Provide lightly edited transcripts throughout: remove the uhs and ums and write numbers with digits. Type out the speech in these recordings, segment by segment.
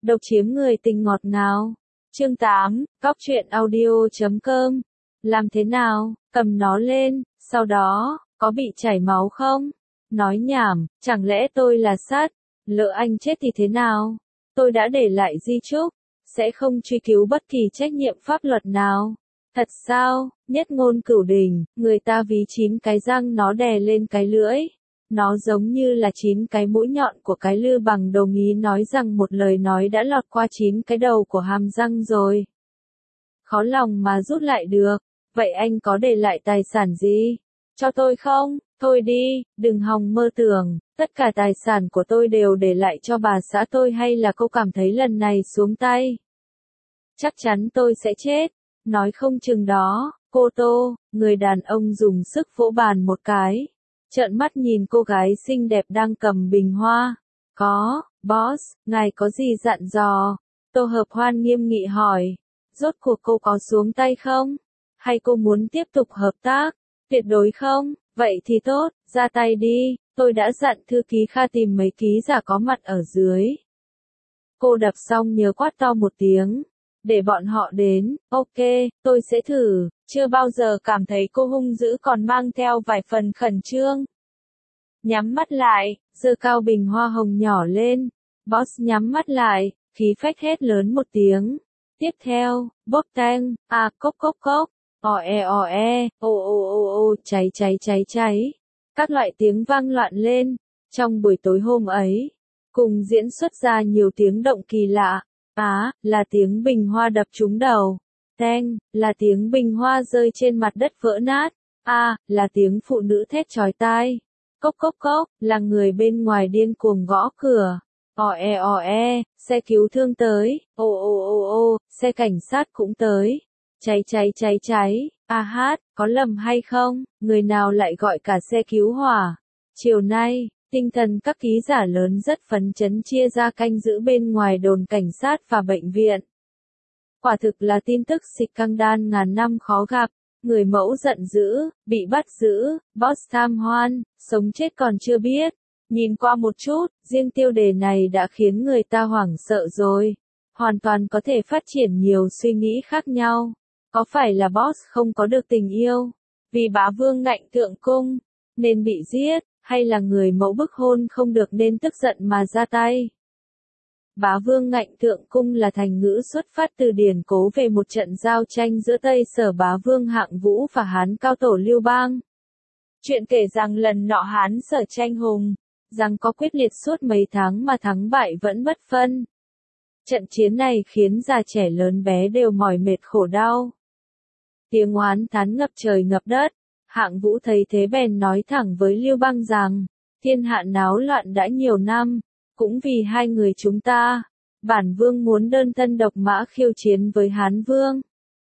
Độc chiếm người tình ngọt ngào. Chương 8, Góc truyện audio.com. Làm thế nào? Cầm nó lên, sau đó, có bị chảy máu không? Nói nhảm, chẳng lẽ tôi là sát? Lỡ anh chết thì thế nào? Tôi đã để lại di chúc, sẽ không truy cứu bất kỳ trách nhiệm pháp luật nào. Thật sao? Nhất ngôn cửu đình, người ta ví 9 cái răng nó đè lên cái lưỡi. Nó giống như là 9 cái mũi nhọn của cái lư bằng đồng ý nói rằng một lời nói đã lọt qua 9 cái đầu của hàm răng rồi. Khó lòng mà rút lại được. Vậy anh có để lại tài sản gì? Cho tôi không? Thôi đi, đừng hòng mơ tưởng, tất cả tài sản của tôi đều để lại cho bà xã tôi, hay là cô cảm thấy lần này xuống tay chắc chắn tôi sẽ chết? Nói không chừng đó, cô Tô, người đàn ông dùng sức vỗ bàn một cái. Trợn mắt nhìn cô gái xinh đẹp đang cầm bình hoa. Có, boss, ngài có gì dặn dò? Tô Hợp Hoan nghiêm nghị hỏi. Rốt cuộc cô có xuống tay không? Hay cô muốn tiếp tục hợp tác? Tuyệt đối không, vậy thì tốt, ra tay đi, tôi đã dặn thư ký Kha tìm mấy ký giả có mặt ở dưới. Cô đập xong nhớ quát to một tiếng. Để bọn họ đến, ok, tôi sẽ thử, chưa bao giờ cảm thấy cô hung dữ còn mang theo vài phần khẩn trương. Nhắm mắt lại, giơ cao bình hoa hồng nhỏ lên, boss nhắm mắt lại, khí phách hét lớn một tiếng. Tiếp theo, bóp tang, cốc cốc cốc, o e, ô, cháy cháy cháy cháy. Các loại tiếng vang loạn lên, trong buổi tối hôm ấy, cùng diễn xuất ra nhiều tiếng động kỳ lạ. Là tiếng bình hoa đập trúng đầu. Tang, là tiếng bình hoa rơi trên mặt đất vỡ nát. Là tiếng phụ nữ thét chói tai. Cốc cốc cốc, là người bên ngoài điên cuồng gõ cửa. O e, xe cứu thương tới. Ô, xe cảnh sát cũng tới. Cháy cháy cháy cháy. Có lầm hay không? Người nào lại gọi cả xe cứu hỏa? Chiều nay, tinh thần các ký giả lớn rất phấn chấn chia ra canh giữ bên ngoài đồn cảnh sát và bệnh viện. Quả thực là tin tức scandal ngàn năm khó gặp. Người mẫu giận dữ, bị bắt giữ, boss tham hoan, sống chết còn chưa biết. Nhìn qua một chút, riêng tiêu đề này đã khiến người ta hoảng sợ rồi. Hoàn toàn có thể phát triển nhiều suy nghĩ khác nhau. Có phải là boss không có được tình yêu? Vì bá vương ngạnh thượng cung, nên bị giết? Hay là người mẫu bức hôn không được nên tức giận mà ra tay? Bá vương ngạnh thượng cung là thành ngữ xuất phát từ điển cố về một trận giao tranh giữa Tây Sở bá vương Hạng Vũ và Hán cao tổ Lưu Bang. Chuyện kể rằng lần nọ Hán Sở tranh hùng, rằng có quyết liệt suốt mấy tháng mà thắng bại vẫn bất phân. Trận chiến này khiến già trẻ lớn bé đều mỏi mệt khổ đau. Tiếng oán thán ngập trời ngập đất. Hạng Vũ thấy thế bèn nói thẳng với Lưu Bang rằng, thiên hạ náo loạn đã nhiều năm, cũng vì hai người chúng ta, bản vương muốn đơn thân độc mã khiêu chiến với Hán vương.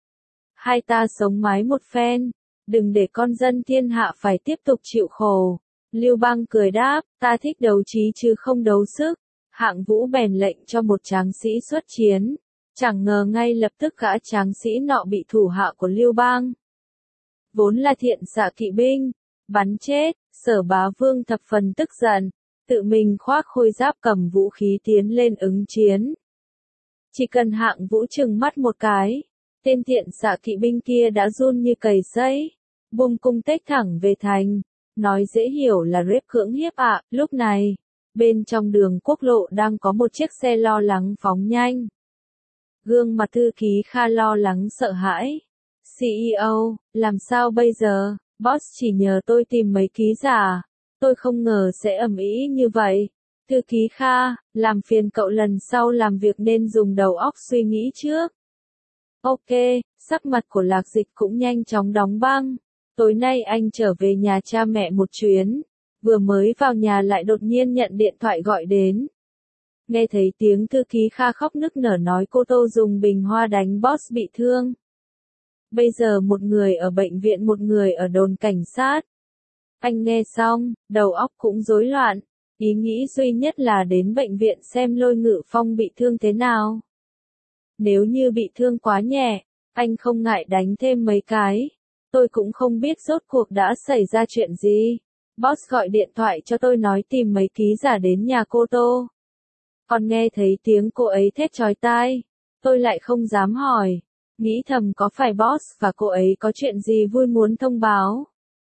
Hai ta sống mái một phen, đừng để con dân thiên hạ phải tiếp tục chịu khổ. Lưu Bang cười đáp, ta thích đấu trí chứ không đấu sức. Hạng Vũ bèn lệnh cho một tráng sĩ xuất chiến, chẳng ngờ ngay lập tức gã tráng sĩ nọ bị thủ hạ của Lưu Bang, vốn là thiện xạ kỵ binh, bắn chết. Sở bá vương thập phần tức giận, tự mình khoác khôi giáp cầm vũ khí tiến lên ứng chiến. Chỉ cần Hạng Vũ trừng mắt một cái, tên thiện xạ kỵ binh kia đã run như cầy sấy, bung cung tếch thẳng về thành. Nói dễ hiểu là rếp cưỡng hiếp ạ. Lúc này, bên trong đường quốc lộ đang có một chiếc xe lo lắng phóng nhanh. Gương mặt thư ký Kha lo lắng sợ hãi. CEO, làm sao bây giờ? Boss chỉ nhờ tôi tìm mấy ký giả. Tôi không ngờ sẽ ầm ĩ như vậy. Thư ký Kha, làm phiền cậu lần sau làm việc nên dùng đầu óc suy nghĩ trước. Ok, sắc mặt của Lạc Dịch cũng nhanh chóng đóng băng. Tối nay anh trở về nhà cha mẹ một chuyến. Vừa mới vào nhà lại đột nhiên nhận điện thoại gọi đến. Nghe thấy tiếng thư ký Kha khóc nức nở nói cô Tô dùng bình hoa đánh boss bị thương. Bây giờ một người ở bệnh viện, một người ở đồn cảnh sát. Anh nghe xong, đầu óc cũng rối loạn. Ý nghĩ duy nhất là đến bệnh viện xem Lôi Ngự Phong bị thương thế nào. Nếu như bị thương quá nhẹ, anh không ngại đánh thêm mấy cái. Tôi cũng không biết rốt cuộc đã xảy ra chuyện gì. Boss gọi điện thoại cho tôi nói tìm mấy ký giả đến nhà cô Tô. Còn nghe thấy tiếng cô ấy thét chói tai. Tôi lại không dám hỏi. Nghĩ thầm có phải boss và cô ấy có chuyện gì vui muốn thông báo.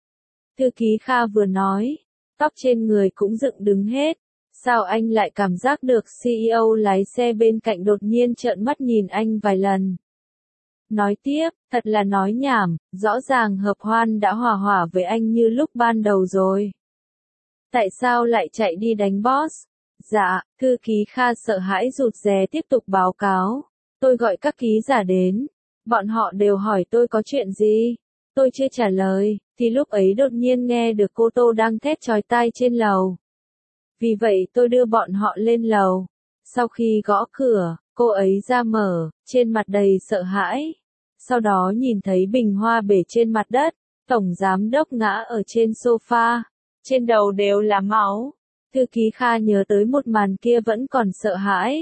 Thư ký Kha vừa nói, tóc trên người cũng dựng đứng hết. Sao anh lại cảm giác được CEO lái xe bên cạnh đột nhiên trợn mắt nhìn anh vài lần. Nói tiếp, thật là nói nhảm, rõ ràng Hợp Hoan đã hòa hỏa với anh như lúc ban đầu rồi. Tại sao lại chạy đi đánh boss? Dạ, thư ký Kha sợ hãi rụt rè tiếp tục báo cáo. Tôi gọi các ký giả đến. Bọn họ đều hỏi tôi có chuyện gì. Tôi chưa trả lời, thì lúc ấy đột nhiên nghe được cô Tô đang thét chói tai trên lầu. Vì vậy tôi đưa bọn họ lên lầu. Sau khi gõ cửa, cô ấy ra mở, trên mặt đầy sợ hãi. Sau đó nhìn thấy bình hoa bể trên mặt đất, tổng giám đốc ngã ở trên sofa, trên đầu đều là máu. Thư ký Kha nhớ tới một màn kia vẫn còn sợ hãi.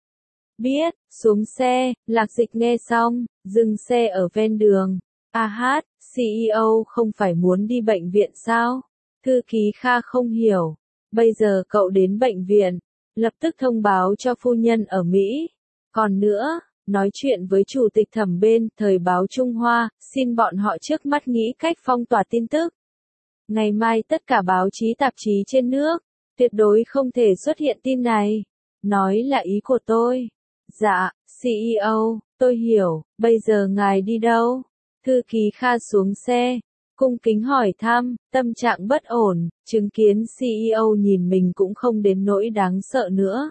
Biết, xuống xe, Lạc Dịch nghe xong, dừng xe ở ven đường. Hát, CEO không phải muốn đi bệnh viện sao? Thư ký Kha không hiểu. Bây giờ cậu đến bệnh viện, lập tức thông báo cho phu nhân ở Mỹ. Còn nữa, nói chuyện với chủ tịch thẩm bên Thời báo Trung Hoa, xin bọn họ trước mắt nghĩ cách phong tỏa tin tức. Ngày mai tất cả báo chí tạp chí trên nước, tuyệt đối không thể xuất hiện tin này. Nói là ý của tôi. Dạ, CEO, tôi hiểu, bây giờ ngài đi đâu? Thư ký Kha xuống xe, cung kính hỏi thăm, tâm trạng bất ổn, chứng kiến CEO nhìn mình cũng không đến nỗi đáng sợ nữa.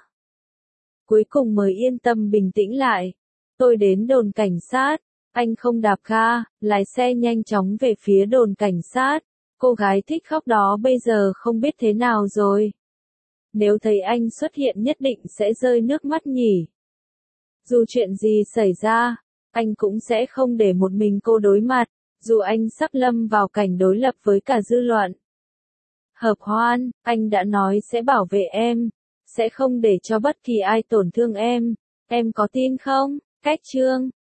Cuối cùng mới yên tâm bình tĩnh lại. Tôi đến đồn cảnh sát, anh không đạp ga, lái xe nhanh chóng về phía đồn cảnh sát. Cô gái thích khóc đó bây giờ không biết thế nào rồi. Nếu thấy anh xuất hiện nhất định sẽ rơi nước mắt nhỉ. Dù chuyện gì xảy ra, anh cũng sẽ không để một mình cô đối mặt, dù anh sắp lâm vào cảnh đối lập với cả dư luận. Hợp Hoan, anh đã nói sẽ bảo vệ em, sẽ không để cho bất kỳ ai tổn thương em có tin không? Cách chương